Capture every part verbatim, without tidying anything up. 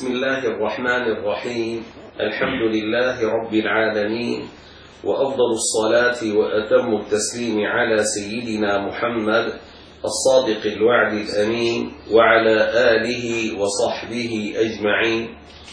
بسم الله الرحمن الرحيم. الحمد لله رب العالمين، وأفضل الصلاة وأتم التسليم على سيدنا محمد الصادق الوعد الأمين وعلى آله وصحبه أجمعين،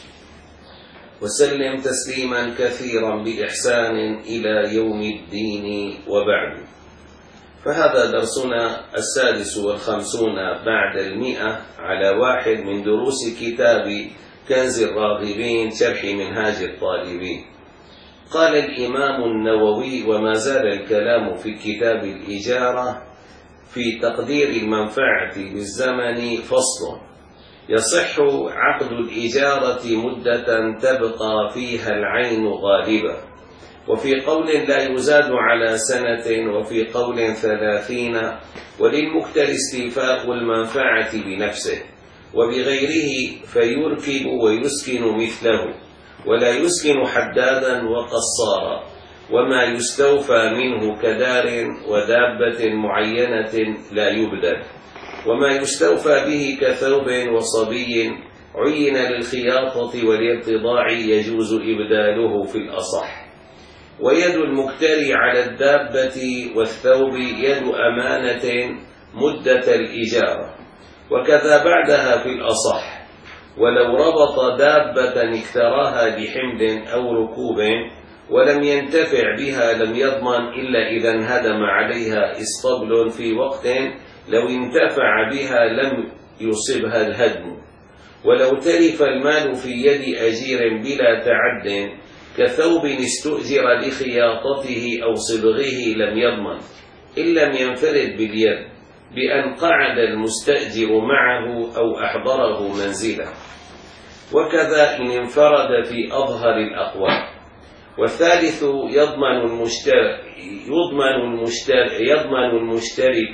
وسلم تسليما كثيرا بإحسان إلى يوم الدين، وبعد. فهذا درسنا السادس والخمسون بعد المئة على واحد من دروس كتاب كنز الراغبين شرح منهاج الطالبين. قال الإمام النووي: وما زال الكلام في كتاب الإجارة في تقدير المنفعة بالزمن فصل. يصح عقد الإجارة مدة تبقى فيها العين غالبة، وفي قول لا يزاد على سنة، وفي قول ثلاثين، وللمكتر استيفاء المنفعة بنفسه، وبغيره فيركب ويسكن مثله، ولا يسكن حدادا وقصارا، وما يستوفى منه كدار ودابة معينة لا يبدل، وما يستوفى به كثوب وصبي عين للخياطة والارتضاع يجوز إبداله في الأصح. ويد المكتري على الدابة والثوب يد أمانة مدة الإجارة، وكذا بعدها في الأصح. ولو ربط دابة اكتراها بحمل أو ركوب ولم ينتفع بها لم يضمن إلا إذا انهدم عليها اسطبل في وقت لو انتفع بها لم يصبها الهدم. ولو تلف المال في يد أجير بلا تعد كثوب استؤجر لخياطته أو صبغه لم يضمن إن لم ينفرد باليد بأن قعد المستأجر معه أو أحضره منزله، وكذا إن انفرد في أظهر الأقوال. والثالث يضمن المشترك يضمن المشترك يضمن المشترك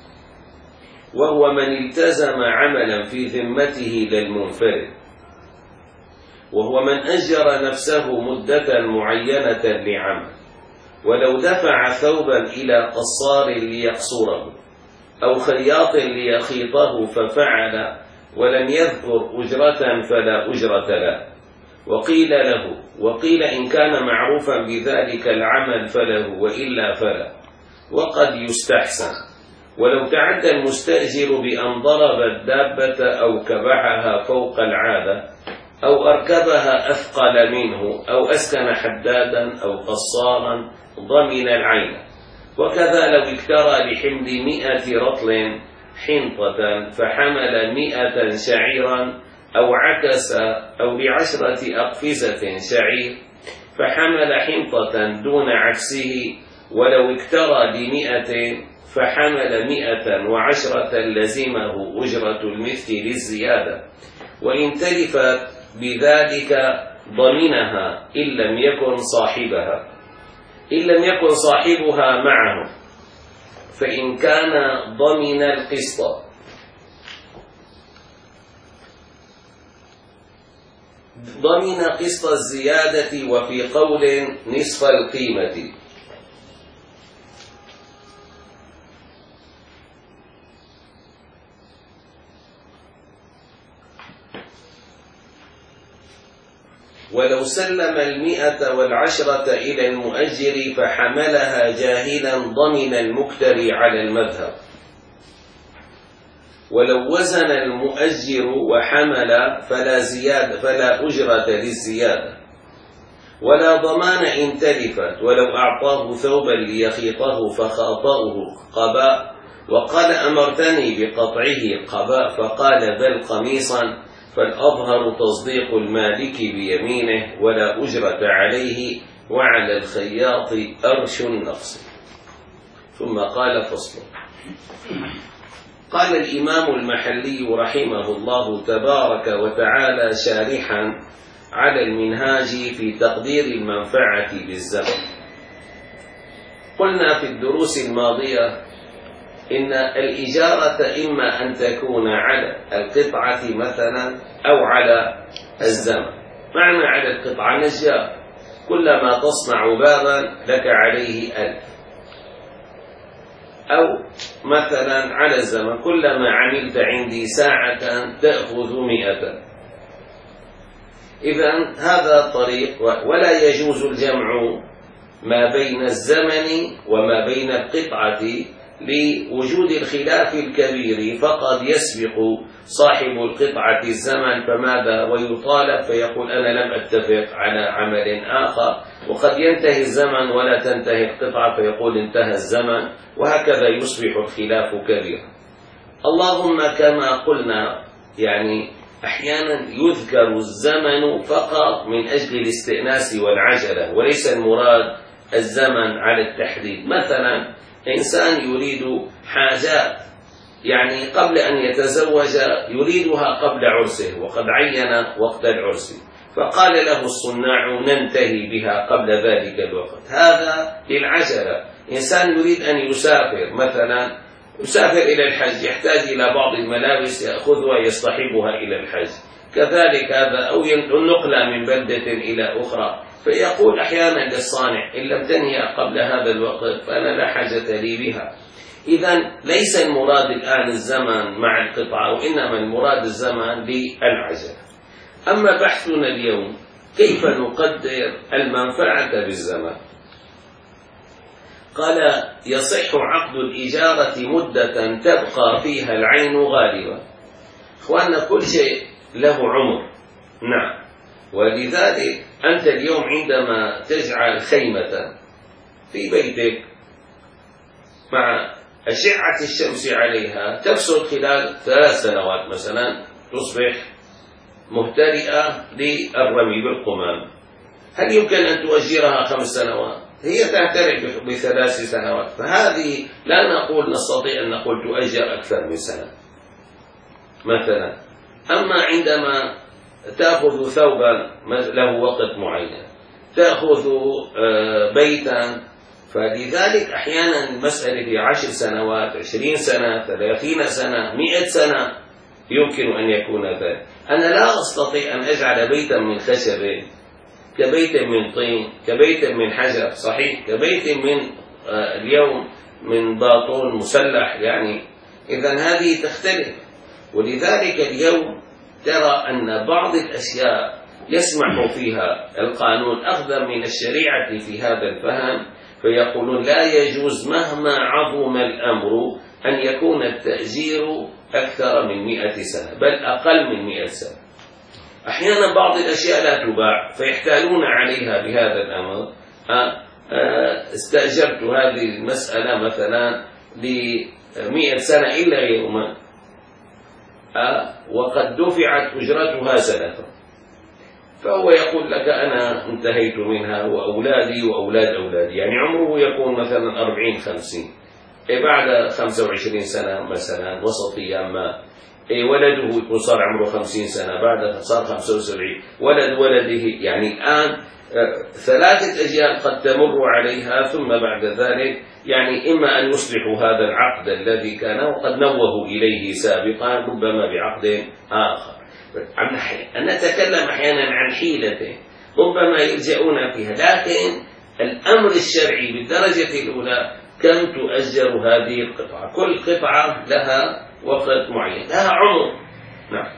وهو من التزم عملا في ذمته للمنفرد، وهو من أجر نفسه مدة معينة لعمل، ولو دفع ثوبا إلى قصار ليقصره أو خياط ليخيطه ففعل ولم يذكر أجرة فلا أجرة له. وقيل له وقيل إن كان معروفا بذلك العمل فله، وإلا فلا. وقد يستحسن ولو تعدى المستأجر بأن ضرب الدابة أو كبحها فوق العادة أو أركبها أثقل منه أو أسكن حدادا أو قصارا ضمن العين. وكذا لو اكترى لحمل مئة رطل حنطة فحمل مئة شعيرا أو عكس، أو بعشرة أقفزة شعير فحمل حنطة دون عكسه، ولو اكترى بمئة فحمل مئة وعشرة لزمه أجرة المثل للزيادة، وإن تلفت بذلك ضمنها إن لم يكن صاحبها إن لم يكن صاحبها معه، فإن كان ضمن القسط. ضمن قسط الزيادة، وفي قول نصف القيمة. ولو سلم المئة والعشرة إلى المؤجر فحملها جاهلا ضمن المكتري على المذهب. ولو وزن المؤجر وحمل فلا زيادة فلا أجرة للزيادة، ولا ضمان إن تلفت. ولو أعطاه ثوبا ليخيطه فخاطأه قباء وقال أمرتني بقطعه قباء فقال بل قميصا، فالأظهر تصديق المالك بيمينه ولا أجرة عليه، وعلى الخياط أرش النقص. ثم قال فصل. قال الإمام المحلي رحمه الله تبارك وتعالى شارحا على المنهاج في تقدير المنفعة بالزمن: قلنا في الدروس الماضية إن الإجارة إما أن تكون على القطعة مثلا أو على الزمن. معنى على القطعة نجار، كلما تصنع بابا لك عليه ألف، أو مثلا على الزمن كلما عملت عندي ساعة تأخذ مئة. إذن هذا طريق. ولا يجوز الجمع ما بين الزمن وما بين القطعة لوجود الخلاف الكبير، فقد يسبق صاحب القطعة الزمن فماذا ويطالب فيقول أنا لم أتفق على عمل آخر، وقد ينتهي الزمن ولا تنتهي القطعة فيقول انتهى الزمن، وهكذا يصبح الخلاف كبيرا. اللهم كما قلنا يعني أحيانا يذكر الزمن فقط من أجل الاستئناس والعجلة، وليس المراد الزمن على التحديد. مثلا إنسان يريد حاجات يعني قبل أن يتزوج يريدها قبل عرسه وقد عين وقت العرس، فقال له الصناع ننتهي بها قبل ذلك الوقت، هذا للعجلة. إنسان يريد أن يسافر مثلا يسافر إلى الحج يحتاج إلى بعض الملابس يأخذها يصطحبها إلى الحج، كذلك هذا أو النقلة من بلدة إلى أخرى، فيقول أحيانا للصانع إن لم تنهي قبل هذا الوقت فأنا لا حاجة لي بها. إذن ليس المراد الآن الزمن مع القطعة، وإنما المراد الزمن للعجلة. أما بحثنا اليوم كيف نقدر المنفعة بالزمن؟ قال يصح عقد الإجارة مدة تبقى فيها العين غالبا. إخواننا كل شيء له عمر، نعم، ولذلك أنت اليوم عندما تجعل خيمة في بيتك مع أشعة الشمس عليها تفسد خلال ثلاث سنوات مثلا، تصبح مهترئة للرمي بالقمام. هل يمكن أن تؤجرها خمس سنوات؟ هي تهترئ بثلاث سنوات، فهذه لا نقول نستطيع أن نقول تؤجر أكثر من سنة مثلا. أما عندما تأخذ ثوبا له وقت معين، تأخذ بيتا، فلذلك أحيانا المسألة في عشر سنوات، عشرين سنة، ثلاثين سنة، مئة سنة يمكن أن يكون ذلك. أنا لا أستطيع أن أجعل بيتا من خشب كبيت من طين كبيت من حجر، صحيح، كبيت من اليوم من باطون مسلح يعني، إذن هذه تختلف. ولذلك اليوم ترى أن بعض الأشياء يسمح فيها القانون أخذا من الشريعة في هذا الفهم، فيقولون لا يجوز مهما عظم الأمر أن يكون التأجير أكثر من مئة سنة بل أقل من مئة سنة. أحيانا بعض الأشياء لا تباع فيحتالون عليها بهذا الأمر. استأجرت هذه المسألة مثلا لمئة سنة إلا يوما وقد دفعت أجرتها سنة، فهو يقول لك أنا انتهيت منها وأولادي وأولاد أولادي، يعني عمره يكون مثلا أربعين خمسين، بعد خمسة وعشرين سنة مثلا وسطيا ما ولده يكون صار عمره خمسين سنة، بعد صار خمسة وسبعين، ولد ولده، يعني الآن ثلاثة أجيال قد تمر عليها، ثم بعد ذلك يعني إما أن يصلحوا هذا العقد الذي كان وقد نوهوا إليه سابقا ربما بعقد آخر. أن نتكلم أحيانا عن حيلة ربما يلجؤون فيها، لكن الأمر الشرعي بالدرجة الأولى كم تؤجر هذه القطعة؟ كل قطعة لها وقت معين، لها عمر، نعم.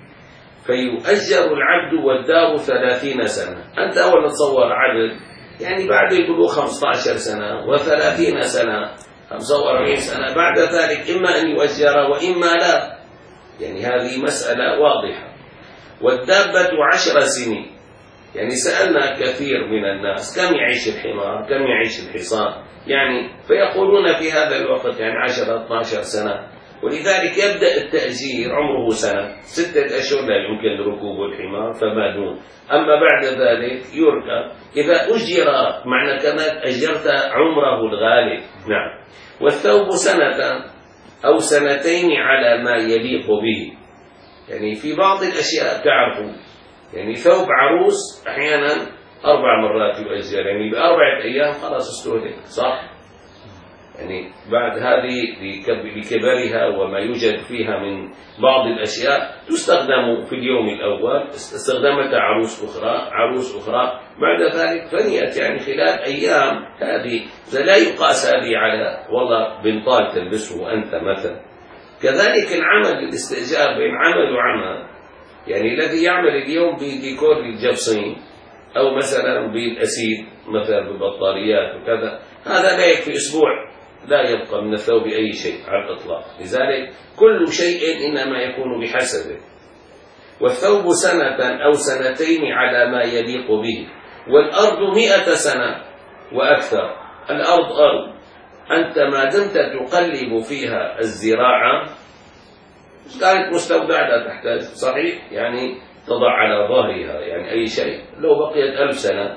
فيؤجر العبد والدار ثلاثين سنة. أنت أول تصور عبد يعني بعد يقولوا خمسة عشر سنة وثلاثين سنة، خمسة وأربعين سنة، بعد ذلك إما أن يؤجر وإما لا، يعني هذه مسألة واضحة. والدابة عشر سنين، يعني سألنا كثير من الناس كم يعيش الحمار، كم يعيش الحصان، يعني فيقولون في هذا الوقت يعني عشرة اثنتا عشرة سنة، ولذلك يبدأ التأجير عمره سنة، ستة أشهر لا يمكن ركوب الحمار فما دون، أما بعد ذلك يركب. إذا أجر معنى كما أجرت عمره الغالب، نعم. والثوب سنة أو سنتين على ما يليق به، يعني في بعض الأشياء تعرفوا يعني ثوب عروس أحيانا أربع مرات يؤجر، يعني بأربعة أيام خلاص استهلك، صح؟ يعني بعد هذه بكبرها وما يوجد فيها من بعض الأشياء تستخدم في اليوم الأول، استخدمتها عروس أخرى عروس أخرى بعد ذلك فنيت، يعني خلال أيام. هذه لا يقاس هذه على والله بنطال تلبسه أنت مثلا. كذلك العمل الاستئجار بين عمل وعمل، يعني الذي يعمل اليوم بديكور الجبصين أو مثلا بالأسيد مثلا بالبطاريات وكذا، هذا لا يكفي أسبوع لا يبقى من الثوب أي شيء على الإطلاق. لذلك كل شيء إنما يكون بحسبه. والثوب سنة أو سنتين على ما يليق به، والأرض مئة سنة وأكثر. الأرض أرض، أنت ما دمت تقلب فيها الزراعة كانت مستودعة لا تحتاج، صحيح، يعني تضع على ظهرها يعني أي شيء لو بقيت ألف سنة.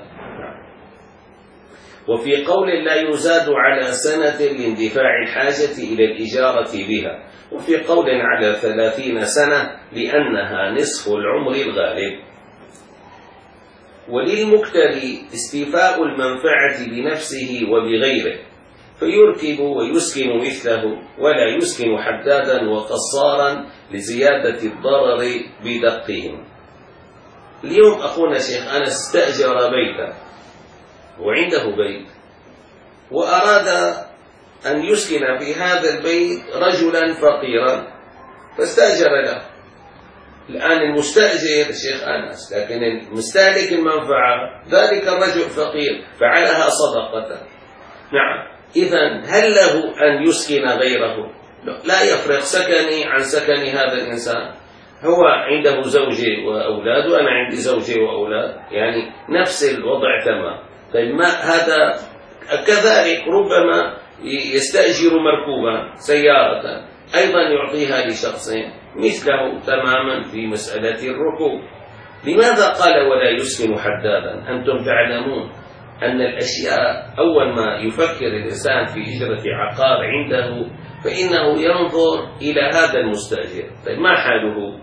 وفي قول لا يزاد على سنة لاندفاع الحاجة إلى الإجارة بها، وفي قول على ثلاثين سنة لأنها نصف العمر الغالب. وللمكتري استيفاء المنفعة بنفسه وبغيره، فيركب ويسكن مثله ولا يسكن حدادا وقصارا لزيادة الضرر بدقهم. اليوم أخونا شيخ أنس استأجر بيتا وعنده بيت وأراد أن يسكن في هذا البيت رجلا فقيرا فاستأجر له. الآن المستأجر الشيخ أنس، لكن المستهلك المنفعة ذلك الرجل فقير فعلها صدقة. نعم، إذن هل له أن يسكن غيره؟ لا يفرق سكني عن سكن هذا الإنسان. هو عنده زوجة وأولاد وأنا عندي زوجة وأولاد، يعني نفس الوضع تمام. طيب ما هذا كذلك ربما يستأجر مركوبا سيارة أيضا يعطيها لشخصين مثله تماما في مسألة الركوب. لماذا قال ولا يسكن حدادا؟ أنتم تعلمون أن الأشياء أول ما يفكر الإنسان في إجرة عقار عنده فإنه ينظر إلى هذا المستأجر. طيب ما حاله؟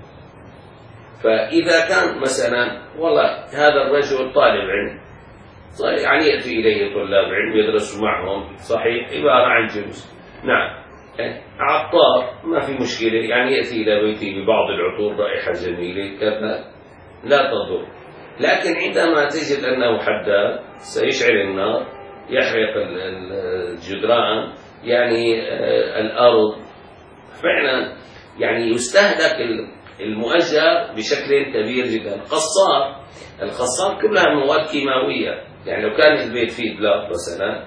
فإذا كان مثلا والله هذا الرجل طالب علم، يعني يأتي إليه طلاب علم يدرسوا معهم، صحيح، عبارة عن جلوس، نعم، عطار ما في مشكلة، يعني يأتي إلى بيتي ببعض العطور رائحة جميلة كذا لا تضر. لكن عندما تجد أنه حداد سيشعل النار، يحرق الجدران، يعني الأرض، فعلا يعني يستهلك المؤجر بشكل كبير جدا. قصار، القصار كلها مواد كيماوية، يعني لو كان البيت فيه بلاط مثلا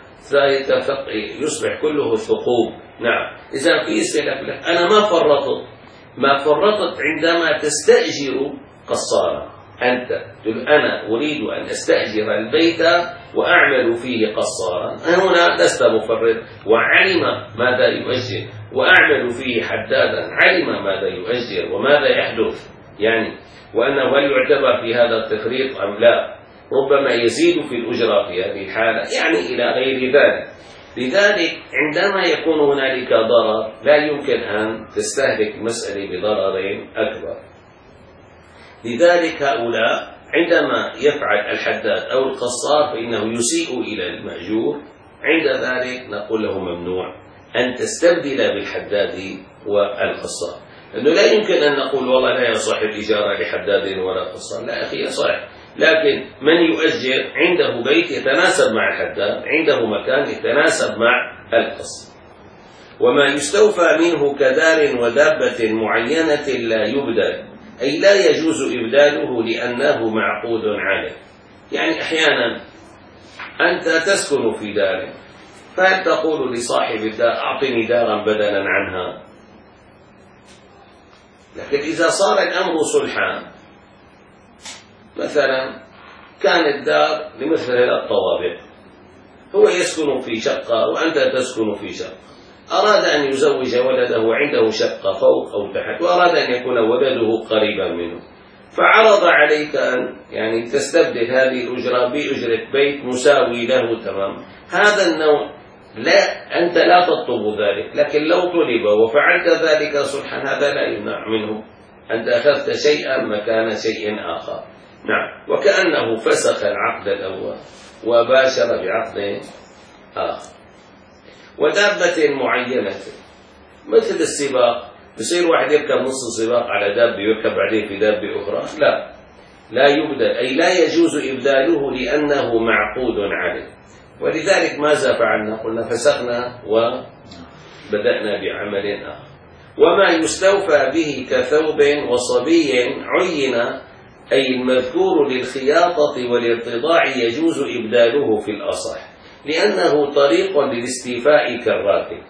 يصبح كله ثقوب. نعم، إذا في سلك أنا ما فرطت ما فرطت عندما تستأجر قصارا. أنت تقول أنا أريد أن أستأجر البيت وأعمل فيه قصارا، هنا لست مفرط، وعلم ماذا يؤجر، وأعمل فيه حدادا علم ماذا يؤجر وماذا يحدث، يعني وأنه هل يعتبر في هذا التفريط أم لا، ربما يزيد في الأجرة في هذه الحالة، يعني إلى غير ذلك. لذلك عندما يكون هنالك ضرر لا يمكن أن تستهلك المسألة بضرر أكبر. لذلك هؤلاء عندما يفعل الحداد أو القصار فإنه يسيء إلى المأجور، عند ذلك نقول له ممنوع أن تستبدل بالحداد والقصار، لأنه لا يمكن أن نقول والله لا يصح الإجارة لحداد ولا قصار، لا أخي يصح، لكن من يؤجر عنده بيت يتناسب مع الحداد، عنده مكان يتناسب مع القصر. وما يستوفى منه كدار ودابة معينة لا يبدل، أي لا يجوز إبداله لأنه معقود عليه. يعني أحيانا أنت تسكن في دار، فهل تقول لصاحب الدار أعطني دارا بدلا عنها؟ لكن إذا صار الأمر صلحا، مثلا كان الدار لمثل الطوابق، هو يسكن في شقة وأنت تسكن في شقة، أراد أن يزوج ولده عنده شقة فوق أو تحت، وأراد أن يكون ولده قريبا منه، فعرض عليك أن يعني تستبدل هذه الأجرة بأجرة بيت مساوي له تمام. هذا النوع لا أنت لا تطلب ذلك، لكن لو طلب وفعلت ذلك صلحا هذا لا يمنع منه، أنت أخذت شيئا مكان شيء آخر. نعم، وكأنه فسخ العقد الأول وباشر بعقد آخر. ودابة معينة مثل السباق، يصير واحد يركب نص السباق على دابة يركب بعدين في دابة أخرى، لا لا يبدل، أي لا يجوز إبداله لأنه معقود عليه. ولذلك ماذا فعلنا؟ قلنا فسخنا وبدأنا بعمل آخر. وما يستوفى به كثوب وصبي عين أي المذكور للخياطة والارتضاع يجوز إبداله في الأصح لأنه طريق للاستيفاء كالراكب.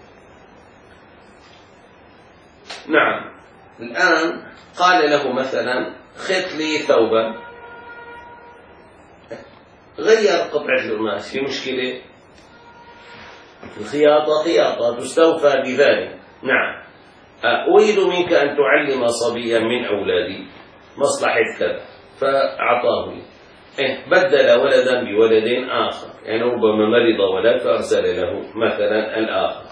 نعم. الآن قال له مثلا خط لي ثوبا، غير قطعة القماش، في مشكلة؟ الخياطة خياطة تستوفى بذلك. نعم. أريد منك أن تعلم صبيا من أولادي مصلحة كذا، فأعطاه لي. إيه بدل ولدا بولد آخر، يعني ربما مرض ولد فأرسل له مثلا الآخر.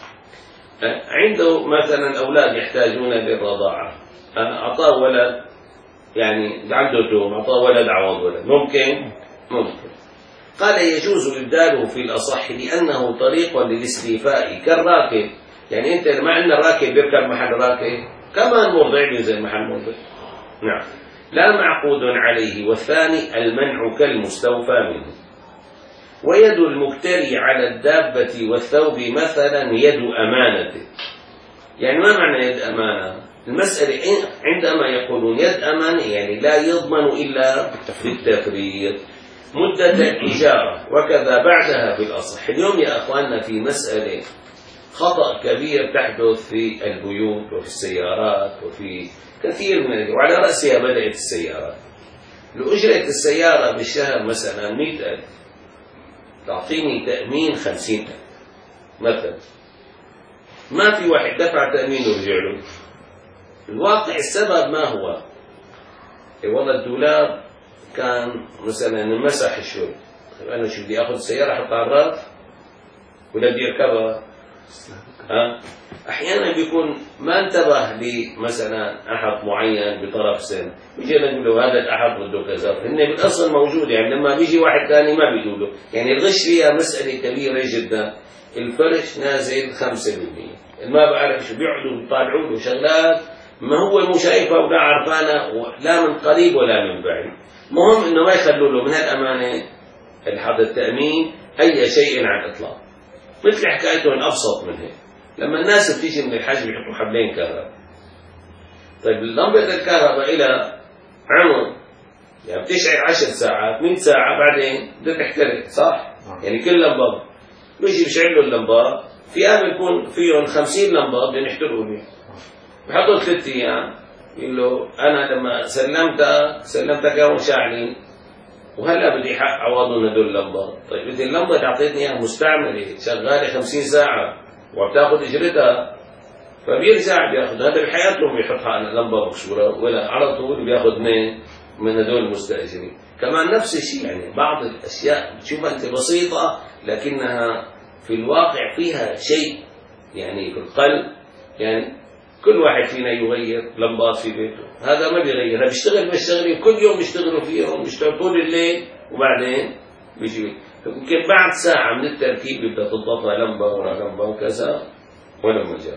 عنده مثلا أولاد يحتاجون للرضاعة، أعطاه ولد يعني عنده توم، أعطاه ولد عوض ولد، ممكن؟ ممكن. قال يجوز إبداله في الأصح لأنه طريق للاستيفاء كالراكب. يعني أنت ما عندنا الراكب يركب محل راكب، كمان مرضع بينزل محل مرضع. نعم. لا معقود عليه. والثاني المنع كالمستوفى منه. ويد المكتري على الدابة والثوب مثلا يد أمانة. يعني ما معنى يد أمانة؟ المسألة عندما يقولون يد أمانة يعني لا يضمن إلا بالتفريط. مدة الإجارة وكذا بعدها في الأصح. اليوم يا أخواننا في مسألة خطأ كبير تحدث في البيوت وفي السيارات وفي كثير من، وعلى رأسها بدأت السيارات. لأجرة السيارة بالشهر مثلا مئة ألف، تعطيني تأمين خمسين ألف مثلا. ما في واحد دفع تأمين ورجع له. الواقع السبب ما هو؟ والله الدولار كان مثلا مسح الشوي، أنا شو بدي أخذ السيارة أحطها على الرف ولا بدي أركبها؟ ها؟ أحيانا بيكون ما انتبه لي مثلا أحد معين بطرف سن، بيجي نقول له هذا الأحد بده كذا، هن بالأصل موجود. يعني لما بيجي واحد ثاني ما بيقول له. يعني الغش فيها مسألة كبيرة جدا. الفرش نازل خمسة بالمئة، ما بعرف شو بيقعدوا بيطالعوا له شغلات ما هو مو شايفها ولا عرفانة لا من قريب ولا من بعيد. مهم إنه ما يخلوا له من هالأمانة الحظ التأمين أي شيء على الإطلاق. مثل حكايته الأبسط من هيك، لما الناس بتيجي من الحج بيحطوا حبلين كهرباء. طيب لمبة الكهرباء إلى عمر يعني بتشعل عشر ساعات مئة ساعة بعدين بدها تحترق، صح؟ يعني كل لمبة بيجي بيشعل له اللمبات، فيها بيكون فيهم خمسين لمبة بدهم يحترقوا لي، بحطوا ثلاث أيام يقول له أنا لما سلمتك سلمتك يوم شاعلين وهلا بدي حق عوضهم هدول اللمبات. طيب بدي اللمبة تعطيتني اياها مستعملة شغالة خمسين ساعة وبتاخذ اجرتها، فبيرجع بياخذ هذا بحياته بيحطها على لمبة مكسورة ولا على طول بياخذ من من هدول المستأجرين. كمان نفس الشيء، يعني بعض الأشياء بتشوفها أنت بسيطة لكنها في الواقع فيها شيء يعني في القلب. يعني كل واحد فينا يغير لمبات في بيته، هذا ما بيغيرها، بيشتغل بالشغلة كل يوم بيشتغلوا فيهم، بيشتغلوا طول الليل وبعدين بيجي يمكن بعد ساعة من التركيب بيبدأ تضبط لمبة ورا لمبة وكذا ولا مجرد.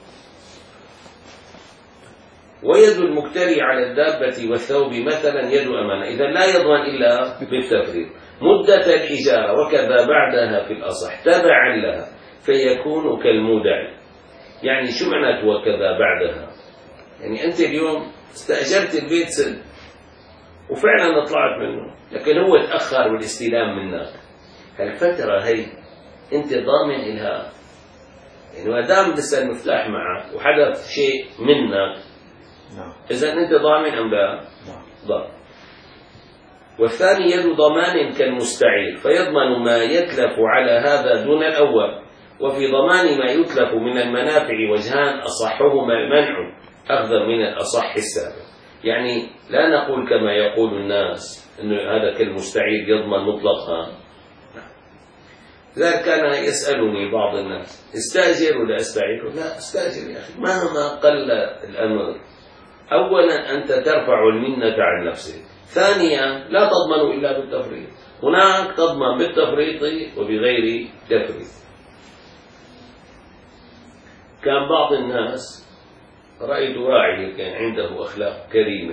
ويد المكتري على الدابة والثوب مثلا يد أمانة، إذا لا يضمن إلا بالتفريط. مدة الإجارة وكذا بعدها في الأصح تبعا لها فيكون كالمودع. يعني شو معناته وكذا بعدها؟ يعني أنت اليوم استأجرت البيت سنة وفعلا طلعت منه، لكن هو تأخر بالاستلام منك، هالفترة هي أنت ضامن إلها. يعني ما دام لسه المفتاح معك وحدث شيء منك إذا أنت ضامن أم لا؟ ضامن. والثاني يد ضمان كالمستعير فيضمن ما يتلف على هذا دون الأول. وفي ضمان ما يتلف من المنافع وجهان أصحهما المنع أخذا من الأصح السابق. يعني لا نقول كما يقول الناس أنه هذا كالمستعير يضمن مطلقا. ذلك كان يسألني بعض الناس استأجر ولا أستعير؟ لا أستأجر يا أخي مهما قل الأمر. أولا أنت ترفع المنة عن نفسك، ثانيا لا تضمن إلا بالتفريط، هناك تضمن بالتفريط وبغير تفريط. كان بعض الناس رأيت راعي كان عنده أخلاق كريمة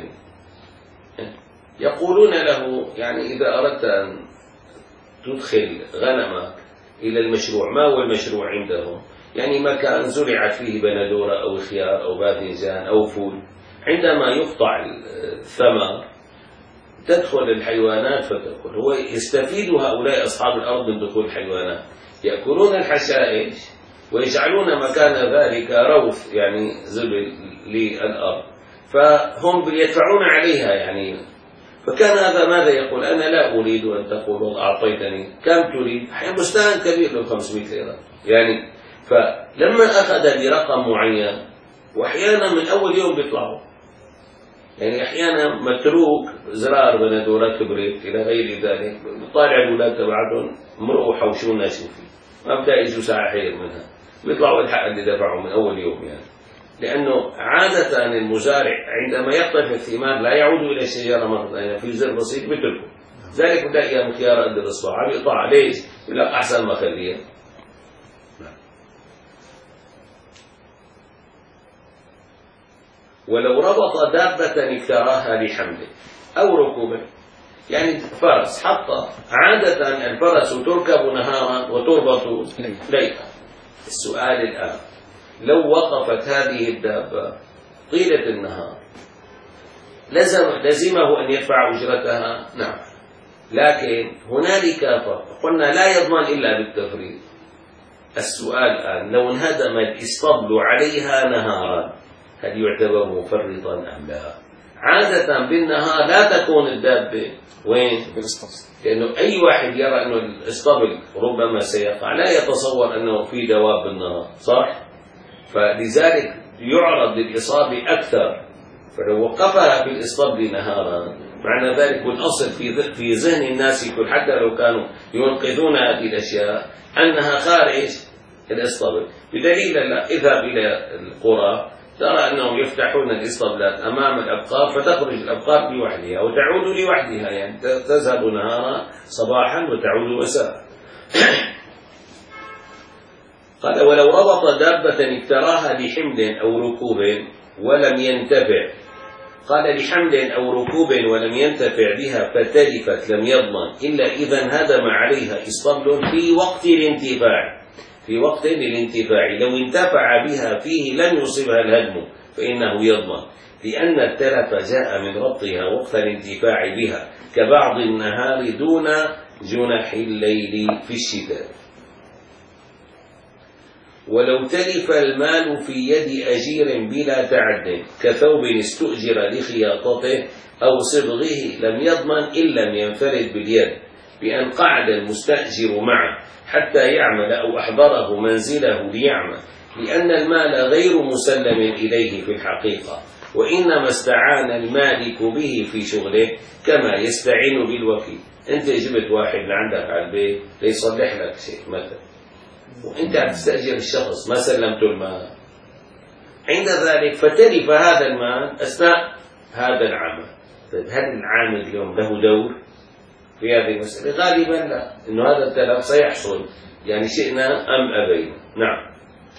يقولون له يعني إذا أردت أن تدخل غنمك إلى المشروع، ما هو المشروع عندهم؟ يعني مكان زرعت فيه بندورة أو خيار أو باذنجان أو فول، عندما يقطع الثمر تدخل الحيوانات فتأكل. هو يستفيد هؤلاء أصحاب الأرض من دخول الحيوانات، يأكلون الحشائش ويجعلون مكان ذلك روث يعني زبل للأرض، فهم يدفعون عليها يعني. فكان هذا ماذا يقول؟ أنا لا أريد أن تقول أعطيتني كم تريد، بستان كبير له خمسمائة ليرة يعني. فلما أخذ برقم معين، وأحيانا من أول يوم بيطلعوا، يعني أحيانا متروك زرار بندورة كبرت إلى غير ذلك، بطالع الأولاد تبعتهم مرقوا حوشونا شوفي، ما بدأ يجوا ساعة حير منها، بيطلعوا الحق اللي دفعوا من أول يوم يعني. لأنه عادة المزارع عندما يقطف الثمار لا يعود إلى الشجرة مرة ثانية، يعني في زر بسيط بتركه، ذلك بدأ يا مخيار قد الإصبع بيقطع ليش؟ يقول لك أحسن ما خليها. ولو ربط دابة اكتراها لحمله أو ركوبه، يعني فرس حطه، عادة الفرس تركب نهارا وتربط ليلا. السؤال الآن، لو وقفت هذه الدابة طيلة النهار لزم لزمه أن يدفع أجرتها؟ نعم، لكن هنالك فرق، قلنا لا يضمن إلا بالتفريط. السؤال الآن، لو انهدم الإسطبل عليها نهارا هل يعتبر مفرطا أم لا؟ عادة بالنهار لا تكون الدابة وين؟ لأنه أي واحد يرى أنه الإسطبل ربما سيقع لا يتصور أنه في دواب بالنهار، صح؟ فلذلك يعرض للإصابة أكثر. فلو وقفها في الإسطبل نهارا، معنى ذلك والأصل في في ذهن الناس كل، حتى لو كانوا ينقذون هذه الأشياء، أنها خارج الإسطبل. بدليل اذهب إلى القرى ترى أنهم يفتحون الإسطبلات أمام الأبقار، فتخرج الأبقار لوحدها وتعود لوحدها، يعني تذهب نهارا صباحا وتعود مساء. قال ولو ربط دابة اكتراها لحمل أو ركوب ولم ينتفع، قال لحمل أو ركوب ولم ينتفع بها فتلفت لم يضمن إلا إذا انهدم عليها إسطبل في وقت الانتفاع، في وقت للانتفاع. لو انتفع بها فيه لم يصبها الهدم فإنه يضمن، لأن التلف جاء من ربطها وقت الانتفاع بها كبعض النهار دون جنح الليل في الشتاء. ولو تلف المال في يد أجير بلا تعد كثوب استؤجر لخياطته أو صبغه لم يضمن إن لم ينفرد باليد بأن قعد المستأجر معه حتى يعمل أو أحضره منزله ليعمل، لأن المال غير مسلم إليه في الحقيقة، وإنما استعان المالك به في شغله كما يستعين بالوكيل. أنت جبت واحد لعندك على البيت ليصلح لك شيء مثلا، وأنت هتستأجر الشخص ما سلمت المال، عند ذلك فتلف هذا المال أثناء هذا العمل. طيب هل العامل اليوم له دور في هذه المسألة؟ غالبا لا، إنه هذا التلف سيحصل يعني شئنا أم أبينا. نعم.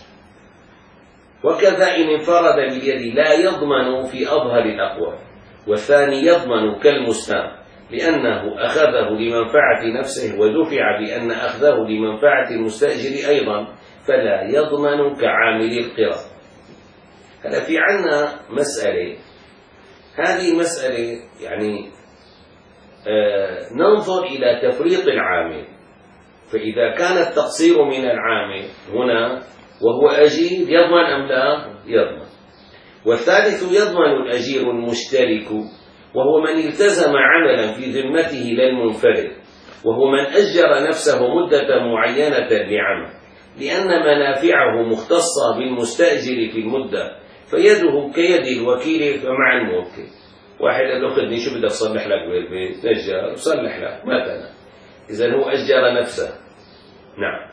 وكذا إن انفرد باليد لا يضمن في أظهر الأقوال، والثاني يضمن كالمستام لأنه أخذه لمنفعة نفسه ودفع بأن أخذه لمنفعة المستأجر أيضا، فلا يضمن كعامل القراء. هذا في عنا مسألة، هذه مسألة يعني آه ننظر إلى تفريط العامل. فإذا كان التقصير من العامل هنا وهو أجير يضمن أم لا؟ يضمن. والثالث يضمن الأجير المشترك، وهو من التزم عملا في ذمته للمنفرد، وهو من أجر نفسه مدة معينة لعمل، لأن منافعه مختصة بالمستأجر في المدة، فيده كيد الوكيل فمع الموكل. واحد قال له خذني شو بدك أصلح لك بالبيت؟ نجار صلح لك مثلا، إذا هو أجر نفسه. نعم.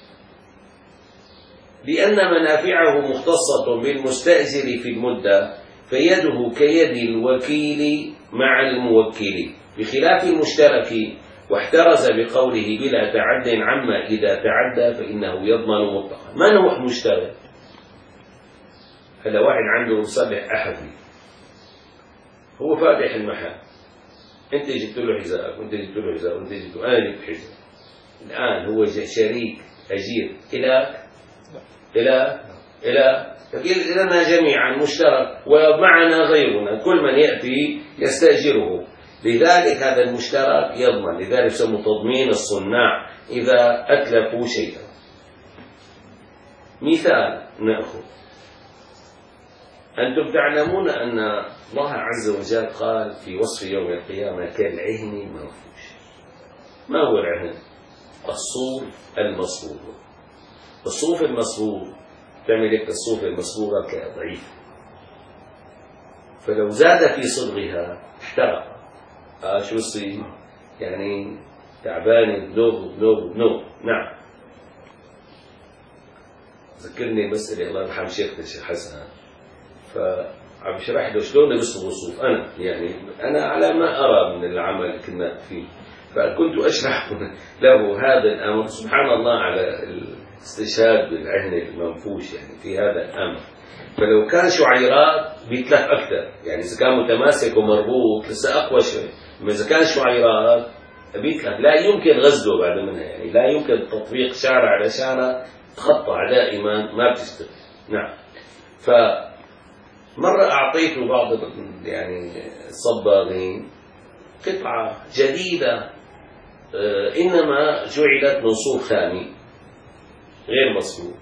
لأن منافعه مختصة بالمستأجر في المدة، فيده كيد الوكيل مع الموكل، بخلاف المشترك، واحترز بقوله بلا تعد عما إذا تعدى فإنه يضمن مطلقا. من هو المشترك؟ هذا واحد عنده مصلح أحذية، هو فاتح المحل، أنت جبت له حذاء وأنت جبت له حذاء وأنت جبت له، أنا جبت حذاء. الآن هو شريك أجير إلى إلى إلى لنا جميعا مشترك ومعنا غيرنا، كل من يأتي يستأجره، لذلك هذا المشترك يضمن، لذلك يسمى تضمين الصناع إذا أتلفوا شيئا. مثال نأخذ، أنتم تعلمون أن الله عز وجل قال في وصف يوم القيامة كالعهن المنفوش. ما هو العهن؟ الصوف المصبوغ. الصوف المصبوغ تعمل لك الصوف المصبوغة كضعيف، فلو زاد في صبغها احترق. آه شو يصير؟ يعني تعبان بنوب بنوب بنوب. نعم. ذكرني مسألة الله يرحم شيخنا الشيخ حسن، فعم بشرح له شلون بيصبغوا الصوف. أنا يعني أنا على ما أرى من العمل اللي كنا فيه، فكنت أشرح له هذا الأمر. سبحان الله على الاستشهاد بالعهن المنفوش يعني في هذا الأمر. فلو كان شعيرات بيتلف أكثر، يعني إذا كان متماسك ومربوط لسه أقوى شوي، أما إذا كان شعيرات بيتلف لا يمكن غزله بعد منها، يعني لا يمكن تطبيق شعرة على شعرة، تقطع دائما ما بتشتغل. نعم. فمرة أعطيته بعض يعني الصباغين قطعة جديدة إنما جعلت من صوف خامي غير مصبوغ،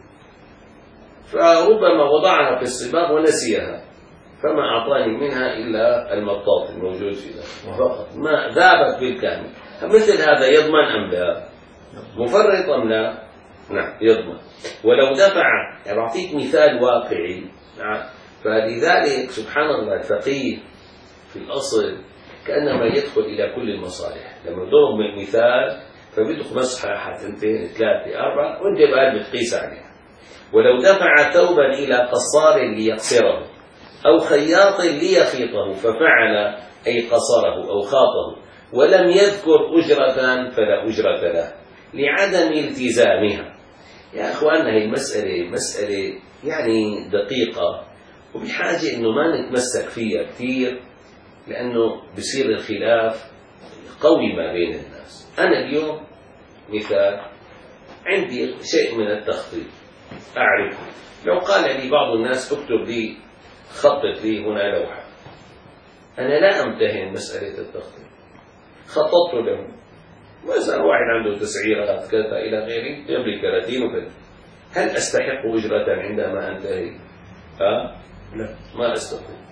فربما وضعها في الصباغ ونسيها، فما أعطاني منها إلا المطاط الموجود في ذلك فقط، ما ذابت بالكامل. مثل هذا يضمن أم لا؟ مفرط أم لا؟ نعم يضمن. ولو دفع، يعني أعطيك مثال واقعي. نعم. فلذلك سبحان الله الفقيه في الأصل كأنما يدخل إلى كل المصالح. لما ضرب من مثال فبيدخل مصحة ثنتين ثلاثة أربعة وأنت بقى بتقيس عليها. ولو دفع ثوبا إلى قصار ليقصره أو خياط ليخيطه ففعل أي قصره أو خاطه ولم يذكر أجرة فلا أجرة له لعدم التزامها. يا أخواننا هي المسألة مسألة يعني دقيقة وبحاجة إنه ما نتمسك فيها كثير، لأنه بصير الخلاف قوي ما بين الناس. أنا اليوم مثال عندي شيء من التخطيط أعرفه، لو قال لي بعض الناس اكتب لي خطط لي هنا لوحة، أنا لا أمتهن مسألة التخطيط، خططت له مثلا واحد عنده تسعيرات كذا إلى غيره يملك ثلاثين وكذا، هل أستحق أجرة عندما أنتهي؟ ها؟ لا ما أستطيع.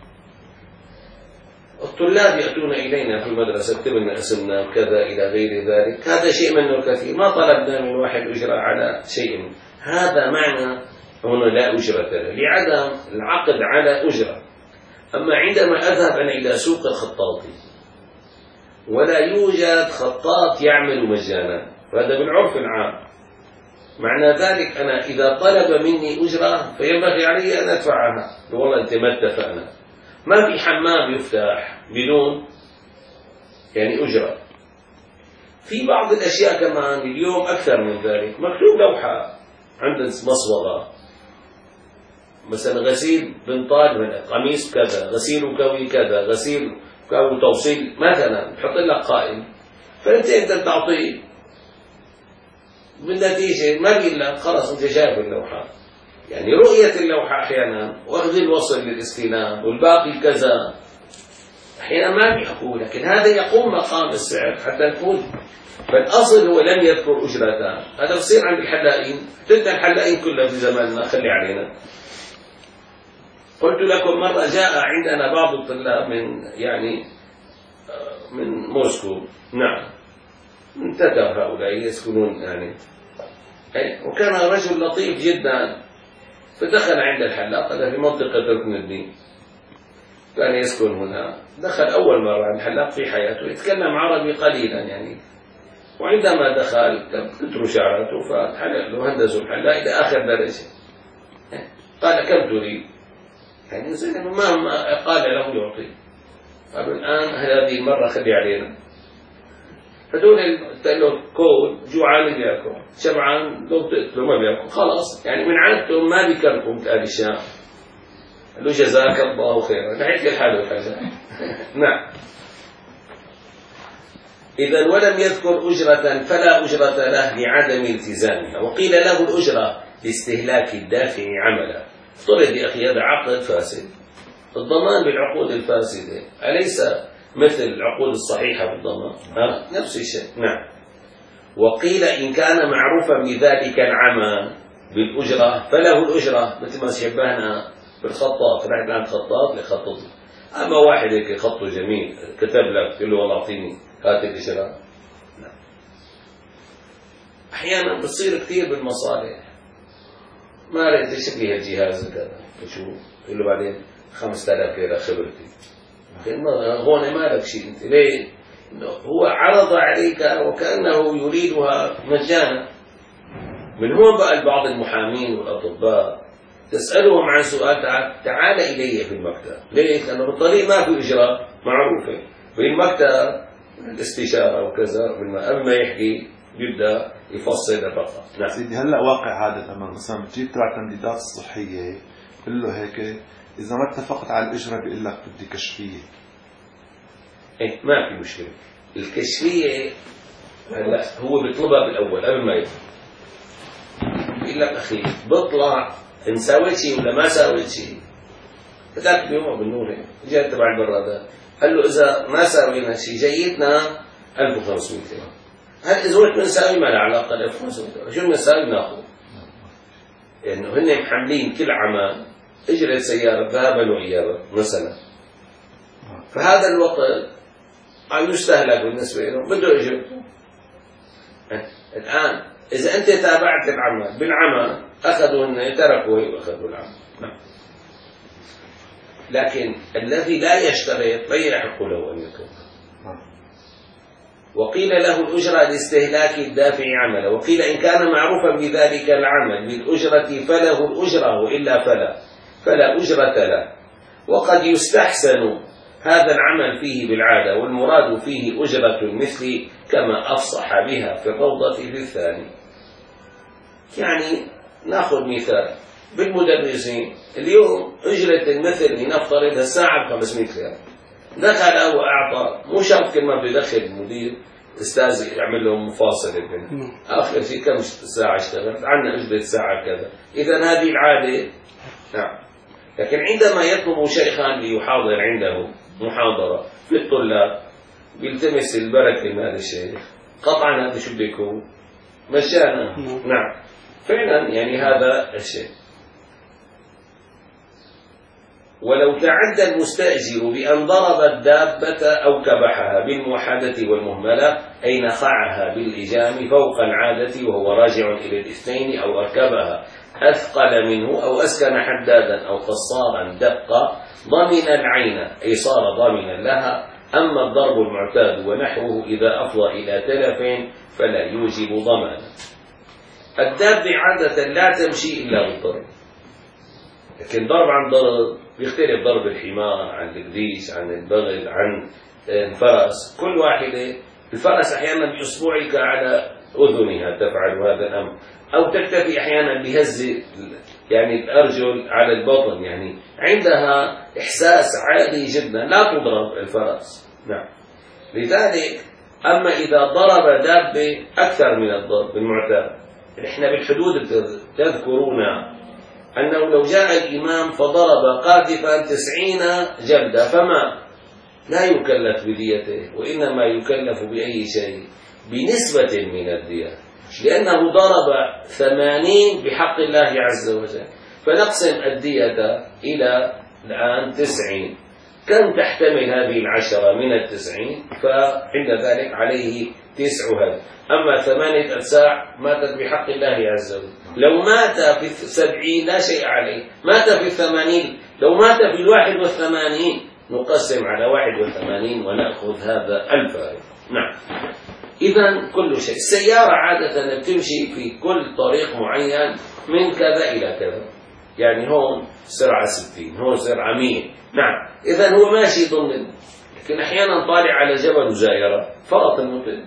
الطلاب يأتون إلينا في المدرسة اكتب لنا اسمنا كذا إلى غير ذلك، هذا شيء منه الكثير، ما طلبنا من واحد أجرة على شيء، هذا معنى هنا لا أجرة له لعدم العقد على أجرة. أما عندما أذهب أنا إلى سوق الخطاطي ولا يوجد خطاط يعمل مجانا، فهذا بالعرف العام، معنى ذلك أنا إذا طلب مني أجرة فينبغي علي أن أدفعها. والله أنت ما اتفقنا، ما في حمام يفتح بدون يعني أجرة. في بعض الأشياء كمان اليوم أكثر من ذلك، مكتوب لوحة عند مصوغة مثلا غسيل بنطال قميص كذا، غسيل وكوي كذا، غسيل كوي توصيل مثلا، بحط لك قائم، فأنت أنت تعطيه بالنتيجة ما بيقول لك خلاص أنت شايف اللوحة، يعني رؤية اللوحة أحيانا وأخذ الوصل للاستلام والباقي كذا أحيانا ما بيحكوا، لكن هذا يقوم مقام السعر حتى نفوز. فالأصل هو لم يذكر أجرتان، هذا بصير عند الحلاقين، تلك الحلاقين كلها في زماننا خلي علينا. قلت لكم مرة جاء عندنا بعض الطلاب من يعني من موسكو، نعم من تتر هؤلاء يسكنون يعني، وكان رجل لطيف جدا، فدخل عند الحلاق هذا في منطقة ركن الدين، كان يسكن هنا، دخل أول مرة عند الحلاق في حياته، يتكلم عربي قليلا يعني، وعندما دخل كتروا شعراته فحلق له هندسوا الحلاق إلى آخر درجة، قال كم تريد؟ يعني ما قال له يعطي، قالوا الآن هذه المرة خلي علينا، هدول له كود جوعان بياكل، شبعان لو تقتلوا ما بياكل، خلاص يعني من عادتهم ما بيكركم مثل الشام. قال له جزاك الله خيرا، لحيت الحال والحاجة. نعم. إذا ولم يذكر أجرة فلا أجرة له لعدم التزامها، وقيل له الأجرة لاستهلاك الدافع عملا. افترض يا أخي هذا عقد فاسد، الضمان بالعقود الفاسدة أليس مثل العقود الصحيحة بالضمان؟ ها؟ نفس الشيء. نعم. وقيل إن كان معروفا بذلك العمل بالأجرة فله الأجرة، مثل ما شبهنا بالخطاط، رحت عند خطاط لخطط. أما واحد هيك خطه جميل كتب لك تقول له والله أعطيني هات الإجرة. لا. أحيانا بتصير كثير بالمصالح، ما رأيت تشوف لي هالجهاز كذا شو تقول له بعدين خمسة آلاف ليرة خبرتي. هون ما لك شيء أنت ليه؟ هو عرض عليك وكأنه يريدها مجانا. من هون بقى بعض المحامين والأطباء تسألهم عن سؤال، تعال, تعال إلي في المكتب. ليش؟ لأنه بالطريق ما في إجراء معروفة، في المكتب الاستشارة وكذا قبل ما يحكي يبدأ يفصل فقط. نعم. سيدي هلا واقع هذا تمام، مثلا بتجيب تبع التمديدات الصحية بقول له هيك إذا ما اتفقت على الإجرة بيقول لك بدي كشفية. إيه ما في مشكلة. الكشفية هلا هو بيطلبها بالأول قبل ما يطلع. بيقول لك أخي بطلع إن سويت شيء ولا ما سويت شيء. ذاك اليوم بالنور جاء تبع البرادات قال له إذا ما سوينا شيء جيتنا ألف وخمسمائة ليرة. هل إذا قلت بنساوي ما له علاقة ألف وخمسمائة ليرة، شو بنساوي بناخذ؟ لأنه يعني هن محملين كل عمل إجرة سيارة ذهابا وإيابا مثلا، فهذا الوقت عم يستهلك بالنسبة له بده إجرته. الآن إذا أنت تابعت العمل بالعمل أخذوا هن تركوا وأخذوا العمل. لكن الذي لا يشترط لا يحق له أن يكون. وقيل له الأجرة لاستهلاك الدافع عمله، وقيل إن كان معروفا بذلك العمل بالأجرة فله الأجرة وإلا فلا فلا أجرة له. وقد يستحسن هذا العمل فيه بالعادة، والمراد فيه أجرة المثل كما أفصح بها في الروضة في الثاني. يعني نأخذ مثال بالمدرسين اليوم أجرة المثل لنفترض الساعة بخمسمائة ليرة، دخل وأعطى، مو شرط كل ما بده يدخل المدير استاذ يعمل لهم مفاصلة بينهم، آخر شيء كم ساعة اشتغلت عنا أجرة ساعة كذا. إذا هذه العادة. نعم. لكن عندما يطلب شيخان ليحاضر عنده محاضرة في الطلاب بيلتمس البركة من هذا الشيخ، قطعا هذا شو بده يكون مجانا. نعم فعلا يعني هذا الشيء. ولو تعدى المستأجر بأن ضرب الدابة أو كبحها بالموحدة والمهملة أي نخعها بالإجام فوق العادة وهو راجع إلى الاثنين، أو أركبها أثقل منه أو أسكن حدادا أو قصارا دقة ضمن العين أي صار ضامنا لها. أما الضرب المعتاد ونحوه إذا أفضى إلى تلف فلا يوجب ضمانا. الدابة عادة لا تمشي إلا بالضرب، لكن ضرب عن ضرب بيختلف. ضرب الحمار عن القديس عن البغل عن الفرس، كل واحدة. الفرس أحيانا بإصبعك على أذنها تفعل هذا الأمر، أو تكتفي أحيانا بهز يعني الأرجل على البطن، يعني عندها إحساس عالي جدا لا تضرب الفرس. نعم. لذلك أما إذا ضرب دابة أكثر من الضرب المعتاد، إحنا بالحدود تذكرون أنه لو جاء الإمام فضرب قاذفا تسعين جلدة فما لا يكلف بديته، وإنما يكلف بأي شيء بنسبة من الدية، لأنه ضرب ثمانين بحق الله عز وجل. فنقسم الدية إلى الآن تسعين، كم تحتمل هذه العشرة من التسعين؟ فعند ذلك عليه تسع هذا. أما ثمانية أجزاء ماتت بحق الله عز وجل. لو مات في السبعين لا شيء عليه، مات في الثمانين، لو مات في الواحد والثمانين نقسم على واحد وثمانين ونأخذ هذا الفارق. نعم. إذن كل شيء. السيارة عادة بتمشي في كل طريق معين من كذا إلى كذا، يعني هون سرعة ستين، هون سرعة مية. نعم. إذن هو ماشي ضمن، لكن أحيانا طالع على جبل وزايرة فرط المطل،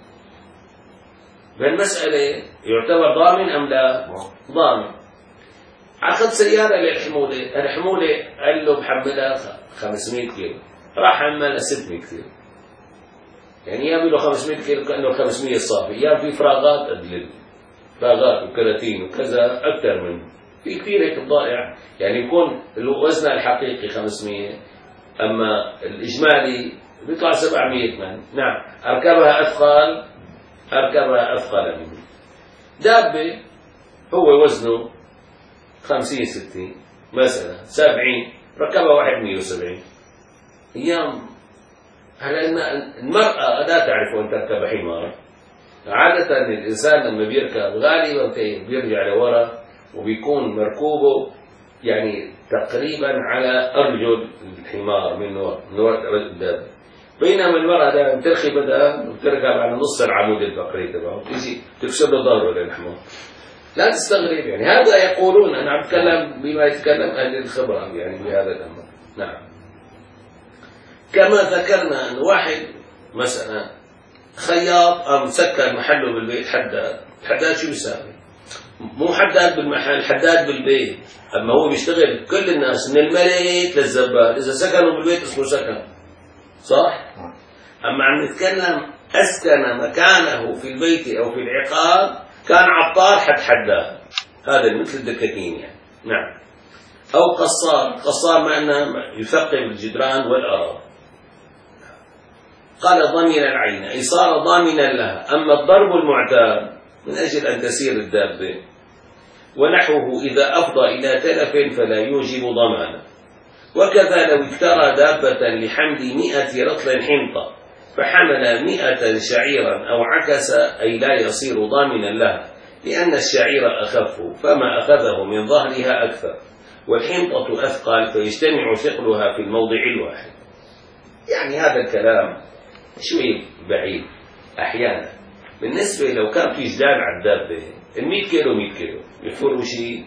بالمسألة يعتبر ضامن أم لا؟ ضامن. أخذ سيارة للحمولة، الحمولة قال له بحملها خمسمائة كيلو، راح حملها ستمائة كيلو، يعني يعملوا خمسمائة كيلو كأنه خمسمائة صافي، يا في فراغات أدلل. باغات وكراتين وكذا أكثر منه. في كثير هيك بضائع، يعني يكون وزنها الحقيقي خمسمية أما الإجمالي بيطلع سبعمية ثمانية. نعم أركبها أثقل، أركبها أثقل منه. دابة هو وزنه خمسين ستين مثلا سبعين، ركبها واحد مية وسبعين. أيام هلا المرأة لا تعرف أن تركب حمار. عادة الإنسان لما بيركب غالبا بيرجع لورا وبيكون مركوبه يعني تقريبا على أرجل الحمار من ورا من ورا الدابة، بينما المرأة دائما ترخي بدها وتركب على نص العمود الفقري تبعه تيجي تكسر له ظهره للحمار. لا تستغرب، يعني هذا يقولون، أنا عم أتكلم بما يتكلم أهل الخبرة يعني بهذا الأمر. نعم كما ذكرنا أن واحد مثلا خياط أم سكر محله بالبيت حداد. الحداد شو بيساوي؟ مو حداد بالمحل، حداد بالبيت. أما هو بيشتغل كل الناس من الملك للزبال، إذا سكنوا بالبيت اسمه سكن، صح؟ أما عم نتكلم أسكن مكانه في البيت أو في العقار كان عطار حد حداد، هذا مثل الدكاكين يعني. نعم أو قصار. قصار معناه يثقب الجدران والأراضي. قال ضمن العين أي صار ضامنا لها. أما الضرب المعتاد من أجل أن تسير الدابة ونحوه إذا أفضى إلى تلف فلا يوجب ضمانا. وكذا لو اشترى دابة لحمل مئة رطل حنطة فحمل مئة شعيرا أو عكس أي لا يصير ضامنا لها، لأن الشعير أخف فما أخذه من ظهرها أكثر، والحنطة أثقل فيجتمع ثقلها في الموضع الواحد. يعني هذا الكلام شوي بعيد أحيانا. بالنسبة لو كان في جدال على الدابة المئة كيلو مئة كيلو يفروا شيء.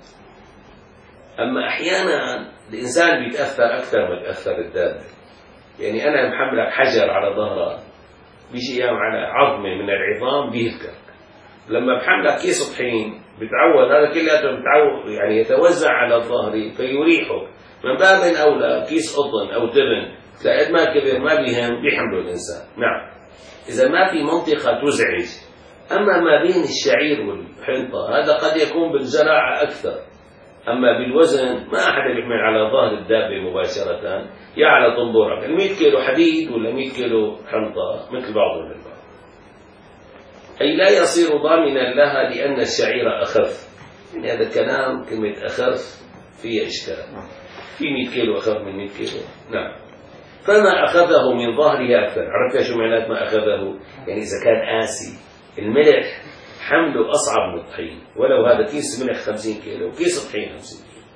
أما أحيانا الإنسان بيتأثر أكثر ما تأثر الدابة. يعني أنا محملك حجر على ظهرها بيجي أيام على عظمة من العظام بيهلكك. لما بحملك كيس طحين بتعود هذا كله بتعود يعني يتوزع على الظهر فيريحك. من باب أولى كيس قطن أو تبن تلاقيت ما كبير ما بيهم بيحمله الإنسان. نعم إذا ما في منطقة تزعج. أما ما بين الشعير والحنطة هذا قد يكون بالزراعة أكثر، أما بالوزن ما أحد يحمل على ظهر الدابة مباشرة، يا على طنبورك. المئة كيلو حديد ولا مئة كيلو حنطة مثل بعضهم البعض. أي لا يصير ضامنا لها لأن الشعير أخف. يعني هذا الكلام كلمة أخف فيه إشكال. في مئة كيلو أخف من مئة كيلو. نعم فما أخذه من ظهرها أكثر. عرفت شو معنات ما أخذه؟ يعني إذا كان آسي الملح حمله أصعب من الطحين، ولو هذا كيس ملح خمسين كيلو وكيس طحين خمسين كيلو.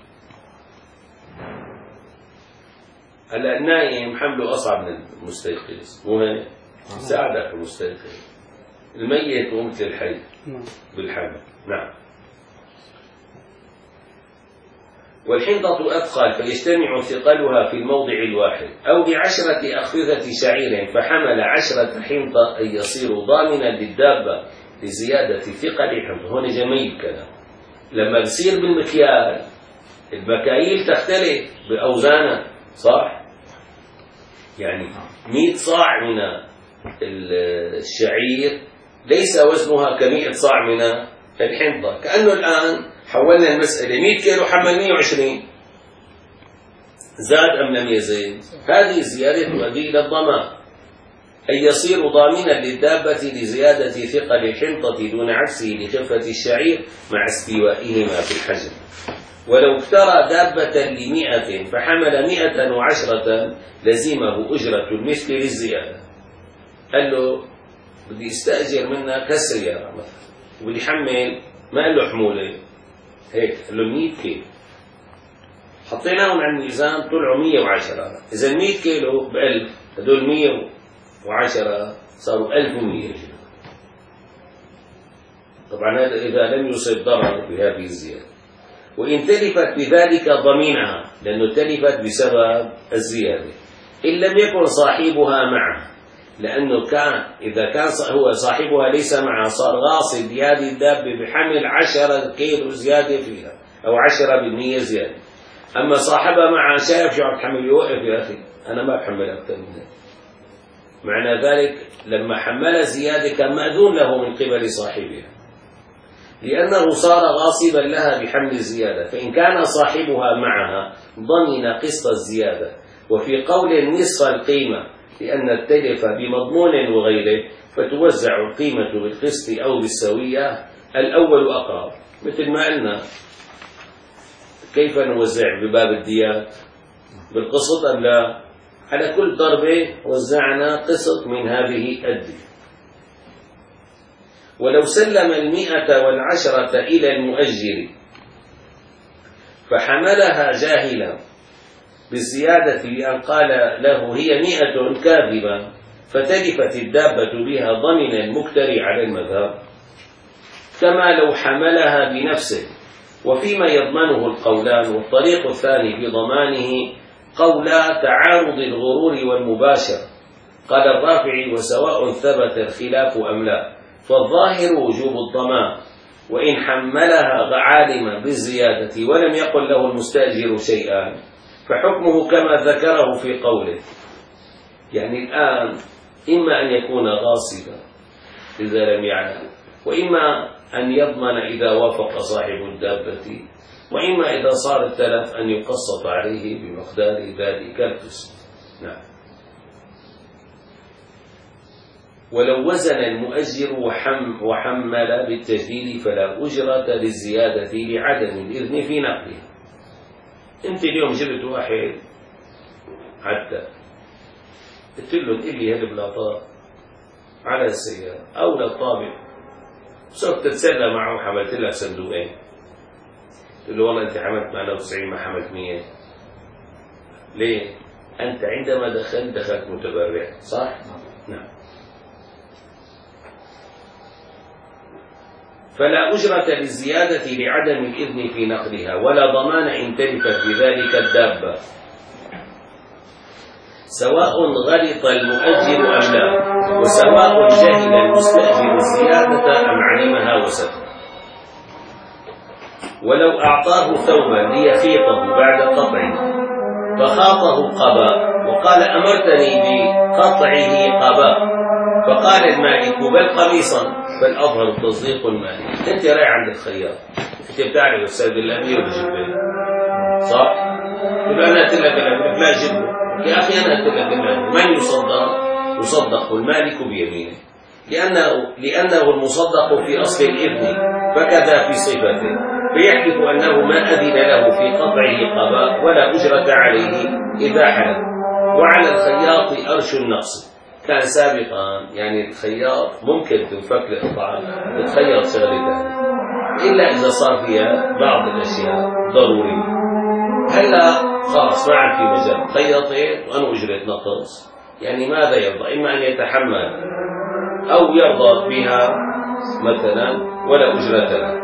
هلا النايم حمله أصعب من المستيقظ، مو هيك؟ ساعدك المستيقظ. الميت ومثل الحي بالحمل. نعم والحنطة أثقل فيجتمع ثقلها في الموضع الواحد. أو بعشرة أخفذة شعير فحمل عشرة حنطة أي يصير ضامنا للدابة لزيادة ثقل الحنطة. هون جميل الكلام. لما بصير بالمكيال المكاييل تختلف بأوزانها، صح؟ يعني مئة صاع من الشعير ليس وزنها كمئة صاع من الحنطة. كأنه الآن حولنا المسألة مئة كيلو حمل مئة وعشرين، زاد أم لم يزيد؟ هذه الزيادة تؤدي إلى الضمان، أي يصير ضامنا للدابة لزيادة ثقل الحنطة دون عكسه لخفة الشعير مع استوائهما في الحجم. ولو اشترى دابة لمئة فحمل مئة وعشرة لزمه أجرة المثل للزيادة. قال له بدي استأجر منك كسيارة مثلا وبدي حمل، ما قال له حمولة هيك، قال له مئة كيلو. حطيناهم على الميزان طلعوا مئة وعشرة. إذا مئة كيلو بألف، هدول مئة وعشرة صاروا ألف ومئة. طبعا هذا إذا لم يصب ضرر بهذه الزيادة. وإن تلفت بذلك ضمينها، لأنه تلفت بسبب الزيادة، إن لم يكن صاحبها معه، لأنه كان إذا كان هو صاحبها ليس معه صار غاصب بهذه الدابة بحمل عشرة كيلو زيادة فيها أو عشرة بالمئة زيادة. أما صاحبها معه شايف شو عم تحمل، يوقف يا أخي أنا ما بحمل أكثر من ذلك. معنى ذلك لما حمل زيادة كان مأذون له من قبل صاحبها. لأنه صار غاصبا لها بحمل الزيادة، فإن كان صاحبها معها ضمن قسط الزيادة. وفي قول نصف القيمة لأن التلف بمضمون وغيره فتوزع القيمة بالقسط أو بالسوية، الأول أقرب. مثل ما قلنا كيف نوزع بباب الديات؟ بالقسط أم لا؟ على كل ضربة وزعنا قسط من هذه الدية. ولو سلم المئة والعشرة إلى المؤجر فحملها جاهلا بالزيادة بأن قال له هي مئة كاذبة فتلفت الدابة بها ضمن المكتري على المذهب، كما لو حملها بنفسه. وفيما يضمنه القولان. والطريق الثاني في ضمانه قولا تعارض الغرور والمباشرة. قال الرافعي وسواء ثبت الخلاف أم لا، فالظاهر وجوب الضمان، وإن حملها عالما بالزيادة ولم يقل له المستأجر شيئا فحكمه كما ذكره في قوله. يعني الآن إما أن يكون غاصبا إذا لم يعلم، وإما أن يضمن إذا وافق صاحب الدابة، وإما إذا صار التلف أن يقسط عليه بمقدار ذلك القسط. نعم. ولو وزن المؤجر وحم وحمل بالتجديد فلا أجرة للزيادة لعدم الإذن في نقلها. أنت اليوم جبت واحد حتى قلت له انقل لي هالبلاطات على السيارة أو للطابق، صرت تتسلى معه وحملت لك صندوقين، قلت له والله أنت حملت ثمانية وتسعين ما حملت مية. ليه؟ أنت عندما دخلت دخلت متبرع، صح؟ نعم. فلا أجرة للزيادة لعدم الإذن في نقلها، ولا ضمان إن تلفت بذلك الدابة، سواء غلط المؤجر أم لا، وسواء جهل المستأجر الزيادة أم علمها وسكت. ولو أعطاه ثوبا ليخيطه بعد قطعه فخاطه قباء وقال أمرتني بقطعه قباء، فقال المالك بل قميصا، فالأظهر تصديق المالك. أنت رايح عند الخياط، أنت بتعرف السيد الأمير بجيب صح؟ يقول أنا قلت لك لا جبه يا أخي، أنا قلت لك من يصدق؟ يصدق المالك بيمينه، لأنه لأنه المصدق في أصل الإذن، فكذا في صفته، فيحلف أنه ما أذن له في قطعه قضاء ولا أجرة عليه إذا حلف. وعلى الخياط أرش النقص، كان سابقا يعني الخياط ممكن تنفك القطعة تتخيط شغلتها إلا إذا صار فيها بعض الأشياء ضرورية. هلا خلاص ما عاد في مجال، خيطت وأنا أجرة نقص، يعني ماذا يرضى؟ إما أن يتحمل أو يرضى بها مثلا ولا أجرة له.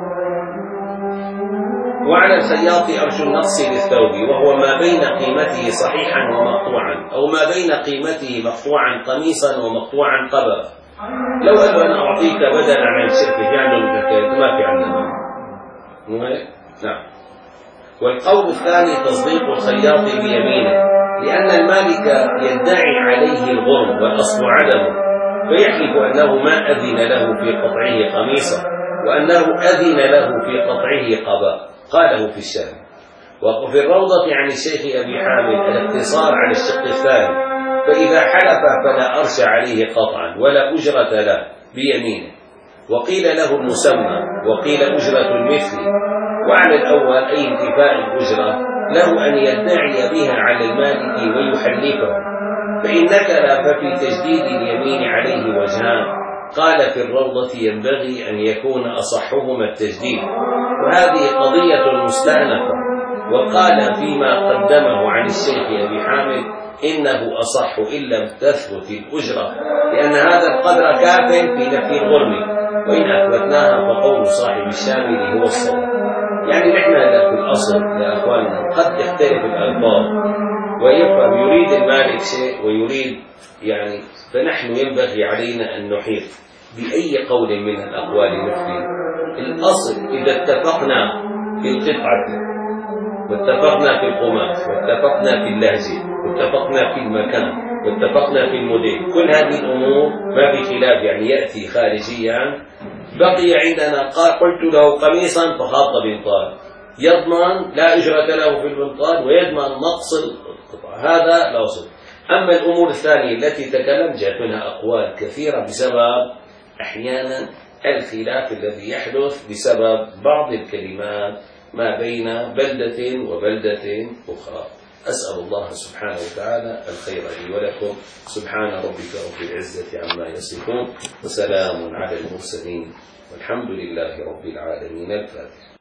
وعلى الخياط أرش النقص للثوب، وهو ما بين قيمته صحيحا ومقطوعا، أو ما بين قيمته مقطوعا قميصا ومقطوعا قبا. لو قال أنا أعطيك بدلا عن الشركة في عنده الحكاية ما في عندنا. نعم. والقول الثاني تصديق الخياط بيمينه، لأن المالك يدعي عليه الغرم والأصل عدمه، فيحلف أنه ما أذن له في قطعه قميصا، وأنه أذن له في قطعه قبا. قاله في الشارع. وفي الروضة عن الشيخ أبي حامد الاقتصار على الشق الثاني، فإذا حلف فلا أرش عليه قطعا ولا أجرة له بيمينه، وقيل له المسمى وقيل أجرة المثل. وعلى الأول أي انتفاء الأجرة له أن يدعي بها على المالك ويحلفه، فإن نكل ففي تجديد اليمين عليه وجهان. قال في الروضة ينبغي أن يكون أصحهما التجديد، وهذه قضية مستأنفة. وقال فيما قدمه عن الشيخ أبي حامد إنه أصح إن لم تثبت الأجرة، لأن هذا القدر كاف في نفي الغرم، وإن أثبتناها فقول صاحب الشامل هو الصواب. يعني نحن في الأصل يا أخواننا قد يختلف الألفاظ ويفهم، يريد المالك شيء ويريد يعني، فنحن ينبغي علينا أن نحيط بأي قول من الأقوال نفي. الأصل إذا اتفقنا في القطعة واتفقنا في القماش واتفقنا في اللهجة واتفقنا في المكان واتفقنا في الموديل. كل هذه الأمور ما في خلاف، يعني يأتي خارجيا. بقي عندنا قلت له قميصا فخاط بنطال، يضمن لا أجرة له في البنطال ويضمن نقص القطعة، هذا لا صدق. أما الأمور الثانية التي تكلم جاءت منها أقوال كثيرة بسبب أحيانا الخلاف الذي يحدث بسبب بعض الكلمات ما بين بلدة وبلدة أخرى. أسأل الله سبحانه وتعالى الخير لي ولكم. سبحان ربك رب العزة عما يصفون وسلام على المرسلين والحمد لله رب العالمين. الفاتحة.